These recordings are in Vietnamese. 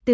Từ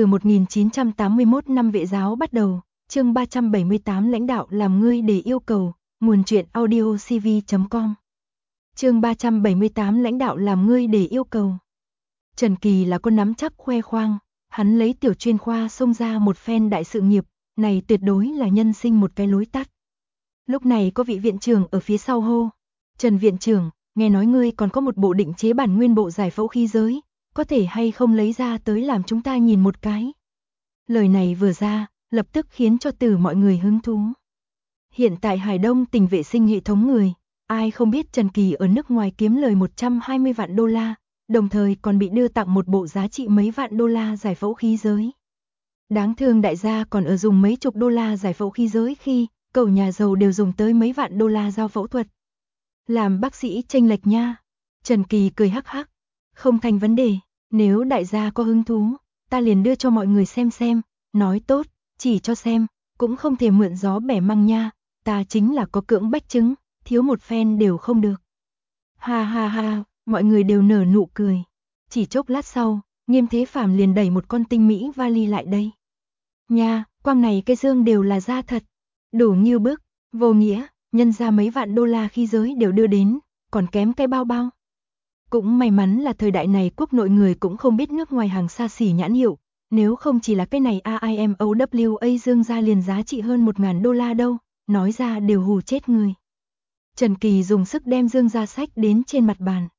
1981 năm vệ giáo bắt đầu, chương 378 lãnh đạo làm ngươi để yêu cầu, nguồn truyện audio cv.com. Chương 378 lãnh đạo làm ngươi để yêu cầu. Trần Kỳ là con nắm chắc khoe khoang, hắn lấy tiểu chuyên khoa xông ra một phen đại sự nghiệp, này tuyệt đối là nhân sinh một cái lối tắt. Lúc này có vị viện trưởng ở phía sau hô, Trần viện trưởng, nghe nói ngươi còn có một bộ định chế bản nguyên bộ giải phẫu khí giới, có thể hay không lấy ra tới làm chúng ta nhìn một cái. Lời này vừa ra, lập tức khiến cho từ mọi người hứng thú. Hiện tại Hải Đông tỉnh vệ sinh hệ thống người, ai không biết Trần Kỳ ở nước ngoài kiếm lời 120 vạn đô la, đồng thời còn bị đưa tặng một bộ giá trị mấy vạn đô la giải phẫu khí giới. Đáng thương đại gia còn ở dùng mấy chục đô la giải phẫu khí giới khi, cậu nhà giàu đều dùng tới mấy vạn đô la giao phẫu thuật. Làm bác sĩ chênh lệch nha. Trần Kỳ cười hắc hắc, không thành vấn đề, nếu đại gia có hứng thú, ta liền đưa cho mọi người xem, nói tốt, chỉ cho xem, cũng không thể mượn gió bẻ măng nha, ta chính là có cưỡng bách chứng, thiếu một phen đều không được. Ha ha ha, mọi người đều nở nụ cười. Chỉ chốc lát sau, Nghiêm Thế Phàm liền đẩy một con tinh mỹ vali lại đây. Nha, quang này cái dương đều là da thật, đủ như bức, vô nghĩa, nhân ra mấy vạn đô la khí giới đều đưa đến, còn kém cái bao bao. Cũng may mắn là thời đại này quốc nội người cũng không biết nước ngoài hàng xa xỉ nhãn hiệu, nếu không chỉ là cái này AIMOWA dương ra liền giá trị hơn 1.000 đô la đâu, nói ra đều hù chết người. Trần Kỳ dùng sức đem dương ra sách đến trên mặt bàn.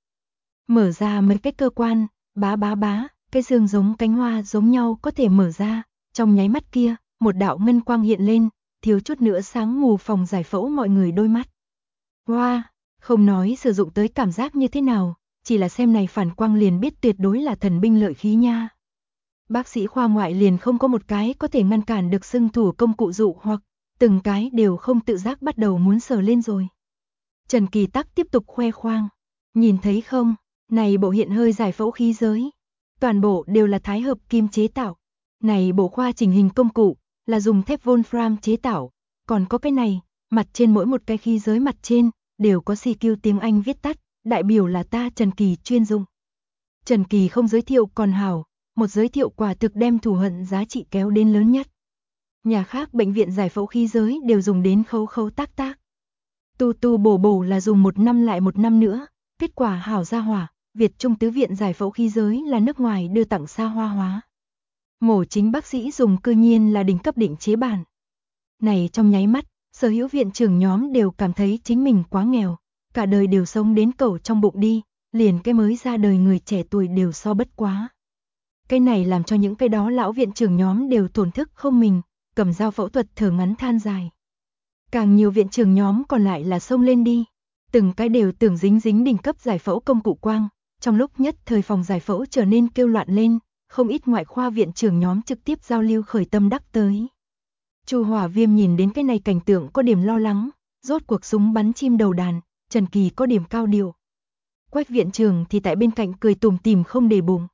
Mở ra mấy cái cơ quan, bá, cái dương giống cánh hoa giống nhau có thể mở ra, trong nháy mắt kia, một đạo ngân quang hiện lên, thiếu chút nữa sáng mù phòng giải phẫu mọi người đôi mắt. Wow, không nói sử dụng tới cảm giác như thế nào, chỉ là xem này phản quang liền biết tuyệt đối là thần binh lợi khí nha. Bác sĩ khoa ngoại liền không có một cái có thể ngăn cản được xưng thủ công cụ dụ hoặc từng cái đều không tự giác bắt đầu muốn sờ lên rồi. Trần Kỳ Tắc tiếp tục khoe khoang, nhìn thấy không, này bộ hiện hơi giải phẫu khí giới, toàn bộ đều là thái hợp kim chế tạo. Này bộ khoa chỉnh hình công cụ là dùng thép Wolfram chế tạo, còn có cái này, mặt trên mỗi một cái khí giới mặt trên đều có CQ tiếng Anh viết tắt, đại biểu là ta Trần Kỳ chuyên dụng. Trần Kỳ không giới thiệu còn hảo, một giới thiệu quả thực đem thù hận giá trị kéo đến lớn nhất. Nhà khác bệnh viện giải phẫu khí giới đều dùng đến khâu tác. Tu bổ là dùng một năm lại một năm nữa, kết quả hảo ra hỏa, Việt Trung Tứ viện giải phẫu khí giới là nước ngoài đưa tặng xa hoa hóa. Mổ chính bác sĩ dùng cư nhiên là đỉnh cấp định chế bản. Này trong nháy mắt, sở hữu viện trưởng nhóm đều cảm thấy chính mình quá nghèo, cả đời đều sống đến cẩu trong bụng đi, liền cái mới ra đời người trẻ tuổi đều so bất quá. Cái này làm cho những cái đó lão viện trưởng nhóm đều thổn thức không mình, cầm dao phẫu thuật thở ngắn than dài. Càng nhiều viện trưởng nhóm còn lại là xông lên đi, từng cái đều tưởng dính đỉnh cấp giải phẫu công cụ quang, trong lúc nhất thời phòng giải phẫu trở nên kêu loạn lên, không ít ngoại khoa viện trưởng nhóm trực tiếp giao lưu khởi tâm đắc tới. Chu Hỏa Viêm nhìn đến cái này cảnh tượng có điểm lo lắng, rốt cuộc súng bắn chim đầu đàn, Trần Kỳ có điểm cao điệu. Quách viện trưởng thì tại bên cạnh cười tủm tỉm không để bụng.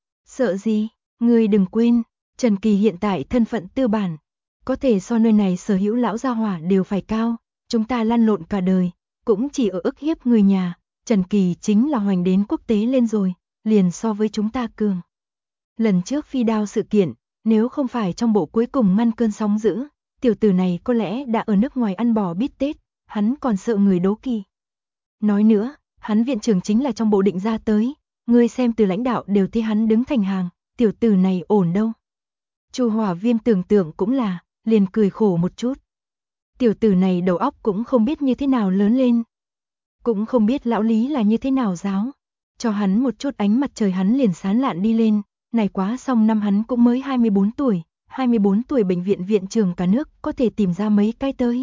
Sợ gì, ngươi đừng quên, Trần Kỳ hiện tại thân phận tư bản, có thể so nơi này sở hữu lão gia hỏa đều phải cao, chúng ta lăn lộn cả đời, cũng chỉ ở ức hiếp người nhà, Trần Kỳ chính là hoành đến quốc tế lên rồi, liền so với chúng ta cường. Lần trước phi đao sự kiện, nếu không phải trong bộ cuối cùng ngăn cơn sóng dữ, tiểu tử này có lẽ đã ở nước ngoài ăn bò bít tết, hắn còn sợ người đố kỵ. Nói nữa, hắn viện trưởng chính là trong bộ định ra tới, ngươi xem từ lãnh đạo đều thấy hắn đứng thành hàng, tiểu tử này ổn đâu. Chu Hỏa Viêm tưởng tượng cũng là, liền cười khổ một chút. Tiểu tử này đầu óc cũng không biết như thế nào lớn lên, cũng không biết lão lý là như thế nào giáo, cho hắn một chút ánh mặt trời hắn liền sán lạn đi lên. Này quá xong năm hắn cũng mới 24 tuổi bệnh viện viện trưởng cả nước có thể tìm ra mấy cái tới.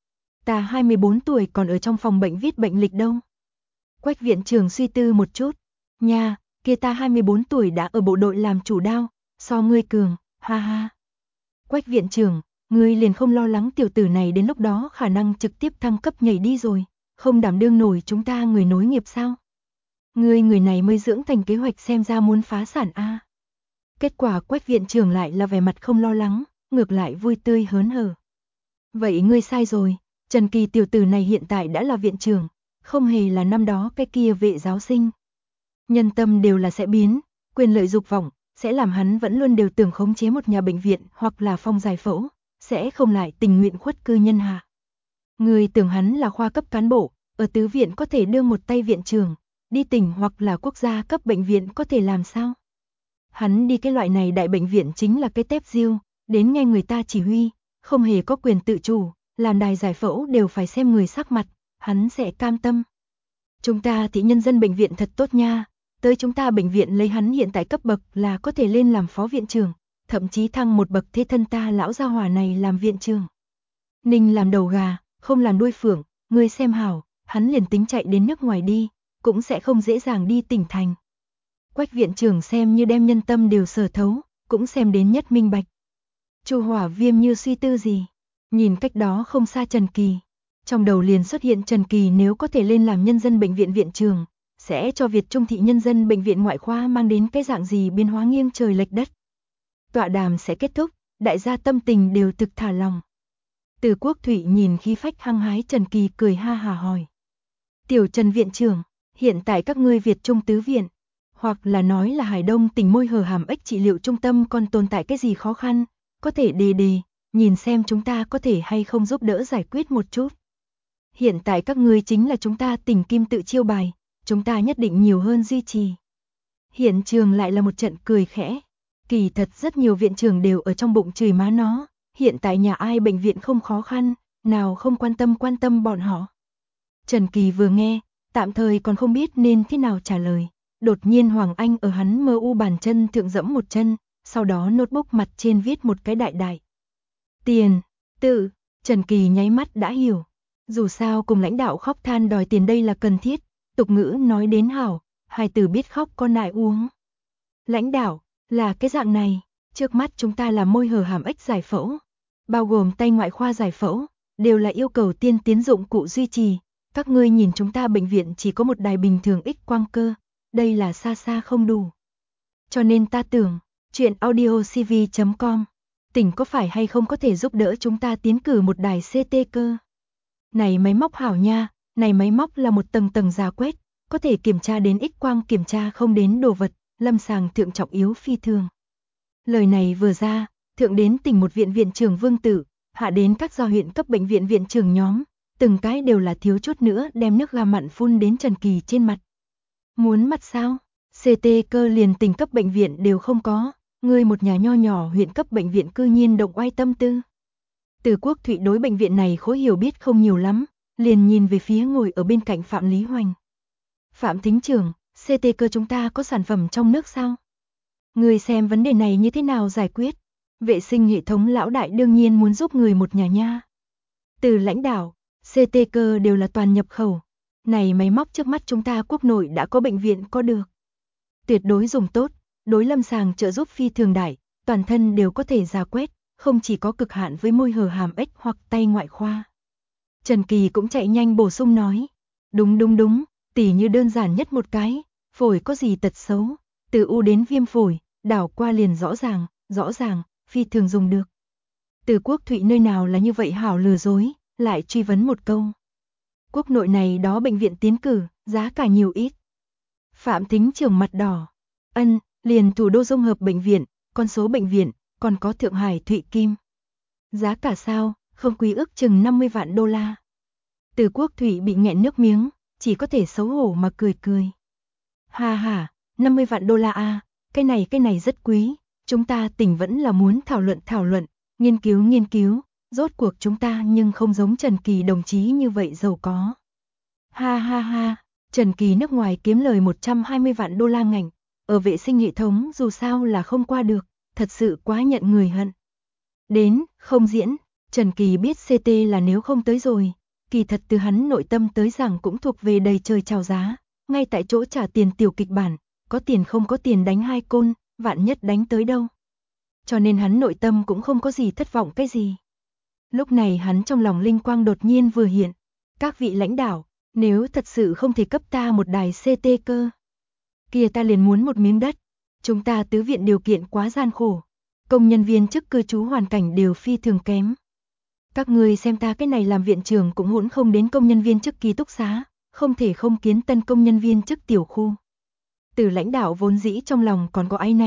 Ta 24 tuổi còn ở trong phòng bệnh viết bệnh lịch đâu. Quách viện trưởng suy tư một chút, nha, kia ta 24 tuổi đã ở bộ đội làm chủ đao, so ngươi cường, ha ha. Quách viện trưởng, ngươi liền không lo lắng tiểu tử này đến lúc đó khả năng trực tiếp thăng cấp nhảy đi rồi, không đảm đương nổi chúng ta người nối nghiệp sao? Ngươi người này mới dưỡng thành kế hoạch xem ra muốn phá sản a. Kết quả Quách viện trưởng lại là vẻ mặt không lo lắng, ngược lại vui tươi hớn hở. Vậy ngươi sai rồi, Trần Kỳ tiểu tử này hiện tại đã là viện trưởng, không hề là năm đó cái kia vệ giáo sinh. Nhân tâm đều là sẽ biến, quyền lợi dục vọng, sẽ làm hắn vẫn luôn đều tưởng khống chế một nhà bệnh viện hoặc là phòng giải phẫu, sẽ không lại tình nguyện khuất cư nhân hạ. Người tưởng hắn là khoa cấp cán bộ, ở tứ viện có thể đương một tay viện trưởng, đi tỉnh hoặc là quốc gia cấp bệnh viện có thể làm sao? Hắn đi cái loại này đại bệnh viện chính là cái tép diêu, đến nghe người ta chỉ huy, không hề có quyền tự chủ, làm đài giải phẫu đều phải xem người sắc mặt, hắn sẽ cam tâm. Chúng ta thì nhân dân bệnh viện thật tốt nha, tới chúng ta bệnh viện lấy hắn hiện tại cấp bậc là có thể lên làm phó viện trưởng, thậm chí thăng một bậc thế thân ta lão gia hỏa này làm viện trưởng. Ninh làm đầu gà, không làm đuôi phượng, ngươi xem hảo, hắn liền tính chạy đến nước ngoài đi, cũng sẽ không dễ dàng đi tỉnh thành. Quách viện trưởng xem như đem nhân tâm đều sở thấu, cũng xem đến nhất minh bạch. Chu Hỏa Viêm như suy tư gì, nhìn cách đó không xa Trần Kỳ. Trong đầu liền xuất hiện Trần Kỳ nếu có thể lên làm nhân dân bệnh viện viện trưởng, sẽ cho Việt Trung thị nhân dân bệnh viện ngoại khoa mang đến cái dạng gì biến hóa nghiêng trời lệch đất. Tọa đàm sẽ kết thúc, đại gia tâm tình đều thực thả lòng. Từ Quốc Thụy nhìn khí phách hăng hái Trần Kỳ cười ha hà hỏi. Tiểu Trần viện trưởng, hiện tại các ngươi Việt Trung tứ viện, hoặc là nói là Hải Đông tỉnh môi hở hàm ếch trị liệu trung tâm còn tồn tại cái gì khó khăn, có thể đề, nhìn xem chúng ta có thể hay không giúp đỡ giải quyết một chút. Hiện tại các ngươi chính là chúng ta tỉnh kim tự chiêu bài, chúng ta nhất định nhiều hơn duy trì. Hiện trường lại là một trận cười khẽ. Kỳ thật rất nhiều viện trưởng đều ở trong bụng chửi má nó, hiện tại nhà ai bệnh viện không khó khăn, nào không quan tâm bọn họ. Trần Kỳ vừa nghe, tạm thời còn không biết nên thế nào trả lời. Đột nhiên Hoàng Anh ở hắn mơ u bàn chân thượng dẫm một chân, sau đó notebook mặt trên viết một cái đại. Tiền, tự, Trần Kỳ nháy mắt đã hiểu. Dù sao cùng lãnh đạo khóc than đòi tiền đây là cần thiết, tục ngữ nói đến hảo, hài tử biết khóc con nại uống. Lãnh đạo, là cái dạng này, trước mắt chúng ta là môi hở hàm ếch giải phẫu, bao gồm tay ngoại khoa giải phẫu, đều là yêu cầu tiên tiến dụng cụ duy trì. Các ngươi nhìn chúng ta bệnh viện chỉ có một đài bình thường X quang cơ, đây là xa xa không đủ. Cho nên ta tưởng, chuyện audiocv.com, tỉnh có phải hay không có thể giúp đỡ chúng ta tiến cử một đài CT cơ. Này máy móc hảo nha, này máy móc là một tầng giá quét, có thể kiểm tra đến X quang kiểm tra không đến đồ vật, lâm sàng thượng trọng yếu phi thường. Lời này vừa ra, thượng đến tỉnh một viện viện trưởng Vương Tử, hạ đến các do huyện cấp bệnh viện viện trưởng nhóm, từng cái đều là thiếu chút nữa đem nước gà mặn phun đến Trần Kỳ trên mặt. Muốn mặt sao? CT cơ liền tỉnh cấp bệnh viện đều không có, ngươi một nhà nho nhỏ huyện cấp bệnh viện cư nhiên động oai tâm tư. Từ Quốc Thụy đối bệnh viện này khối hiểu biết không nhiều lắm, liền nhìn về phía ngồi ở bên cạnh Phạm Lý Hoành. Phạm thính trưởng, CT cơ chúng ta có sản phẩm trong nước sao? Người xem vấn đề này như thế nào giải quyết? Vệ sinh hệ thống lão đại đương nhiên muốn giúp người một nhà nha. Từ lãnh đạo, CT cơ đều là toàn nhập khẩu. Này máy móc trước mắt chúng ta quốc nội đã có bệnh viện có được. Tuyệt đối dùng tốt, đối lâm sàng trợ giúp phi thường đại, toàn thân đều có thể rà quét, không chỉ có cực hạn với môi hở hàm ếch hoặc tay ngoại khoa. Trần Kỳ cũng chạy nhanh bổ sung nói. Đúng, tỉ như đơn giản nhất một cái, phổi có gì tật xấu, từ u đến viêm phổi, đảo qua liền rõ ràng, phi thường dùng được. Từ Quốc Thụy nơi nào là như vậy hảo lừa dối, lại truy vấn một câu. Quốc nội này đó bệnh viện tiến cử, giá cả nhiều ít. Phạm thính trưởng mặt đỏ. Liền thủ đô综hợp bệnh viện, con số bệnh viện, còn có Thượng Hải Thụy Kim. Giá cả sao, không quý ước chừng 50 vạn đô la. Từ Quốc Thụy bị nghẹn nước miếng, chỉ có thể xấu hổ mà cười. Ha, 50 vạn đô la à, cái này rất quý, chúng ta tỉnh vẫn là muốn thảo luận, nghiên cứu, rốt cuộc chúng ta nhưng không giống Trần Kỳ đồng chí như vậy giàu có. Ha, Trần Kỳ nước ngoài kiếm lời 120 vạn đô la ngành, ở vệ sinh hệ thống dù sao là không qua được, thật sự quá nhận người hận. Đến, không diễn, Trần Kỳ biết CT là nếu không tới rồi, kỳ thật từ hắn nội tâm tới rằng cũng thuộc về đầy trời chào giá, ngay tại chỗ trả tiền tiểu kịch bản, có tiền không có tiền đánh hai côn, vạn nhất đánh tới đâu. Cho nên hắn nội tâm cũng không có gì thất vọng cái gì. Lúc này hắn trong lòng linh quang đột nhiên vừa hiện, các vị lãnh đạo, nếu thật sự không thể cấp ta một đài CT cơ, kia ta liền muốn một miếng đất, chúng ta tứ viện điều kiện quá gian khổ, công nhân viên chức cư trú hoàn cảnh đều phi thường kém. Các người xem ta cái này làm viện trưởng cũng hỗn không đến công nhân viên chức ký túc xá, không thể không kiến tân công nhân viên chức tiểu khu. Từ lãnh đạo vốn dĩ trong lòng còn có áy náy,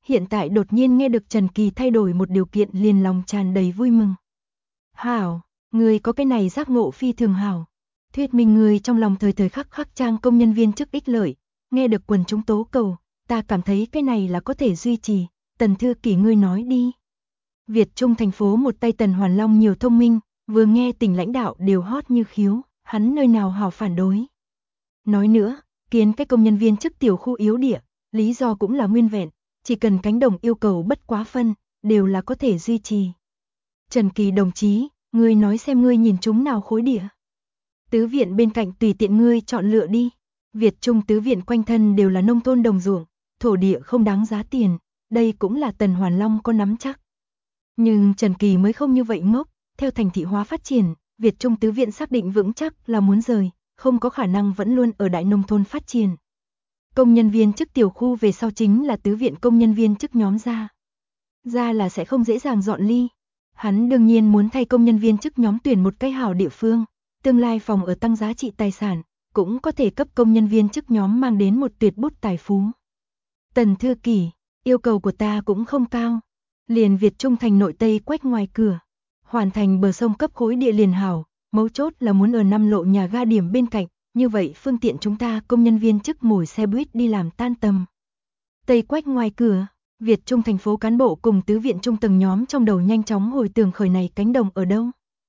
hiện tại đột nhiên nghe được Trần Kỳ thay đổi một điều kiện liền lòng tràn đầy vui mừng. Hảo, ngươi có cái này giác ngộ phi thường hảo. Thuyết minh ngươi trong lòng thời thời khắc khắc trang công nhân viên chức ích lợi, nghe được quần chúng tố cầu, ta cảm thấy cái này là có thể duy trì. Tần Thư Kỳ ngươi nói đi. Việt Trung thành phố một tay Tần Hoàn Long nhiều thông minh, vừa nghe tỉnh lãnh đạo đều hót như khiếu, hắn nơi nào hảo phản đối. Nói nữa, kiến cái công nhân viên chức tiểu khu yếu địa, lý do cũng là nguyên vẹn, chỉ cần cánh đồng yêu cầu bất quá phân, đều là có thể duy trì. Trần Kỳ đồng chí, ngươi nói xem ngươi nhìn chúng nào khối địa. Tứ viện bên cạnh tùy tiện ngươi chọn lựa đi. Việt Trung tứ viện quanh thân đều là nông thôn đồng ruộng, thổ địa không đáng giá tiền, đây cũng là Tần Hoàn Long có nắm chắc. Nhưng Trần Kỳ mới không như vậy ngốc, theo thành thị hóa phát triển, Việt Trung tứ viện xác định vững chắc là muốn rời, không có khả năng vẫn luôn ở đại nông thôn phát triển. Công nhân viên chức tiểu khu về sau chính là tứ viện công nhân viên chức nhóm ra là sẽ không dễ dàng dọn ly. Hắn đương nhiên muốn thay công nhân viên chức nhóm tuyển một cái hảo địa phương, tương lai phòng ở tăng giá trị tài sản, cũng có thể cấp công nhân viên chức nhóm mang đến một tuyệt bút tài phú. Tần Thư Kỳ, yêu cầu của ta cũng không cao. Liền Việt Trung thành nội Tây quách ngoài cửa, hoàn thành bờ sông cấp khối địa liền hảo, mấu chốt là muốn ở 5 lộ nhà ga điểm bên cạnh, như vậy phương tiện chúng ta công nhân viên chức ngồi xe buýt đi làm tan tầm. Tây quách ngoài cửa, Việt Trung thành phố cán bộ cùng tứ viện trung tầng nhóm trong đầu nhanh chóng hồi tưởng khởi này cánh đồng ở đâu.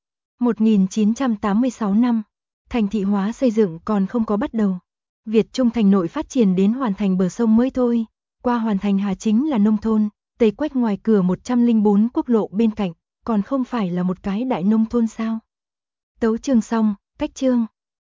1986 năm, thành thị hóa xây dựng còn không có bắt đầu. Việt Trung thành nội phát triển đến hoàn thành bờ sông mới thôi, qua hoàn thành hà chính là nông thôn, Tây quách ngoài cửa 104 quốc lộ bên cạnh, còn không phải là một cái đại nông thôn sao. Tấu chương xong, cách chương.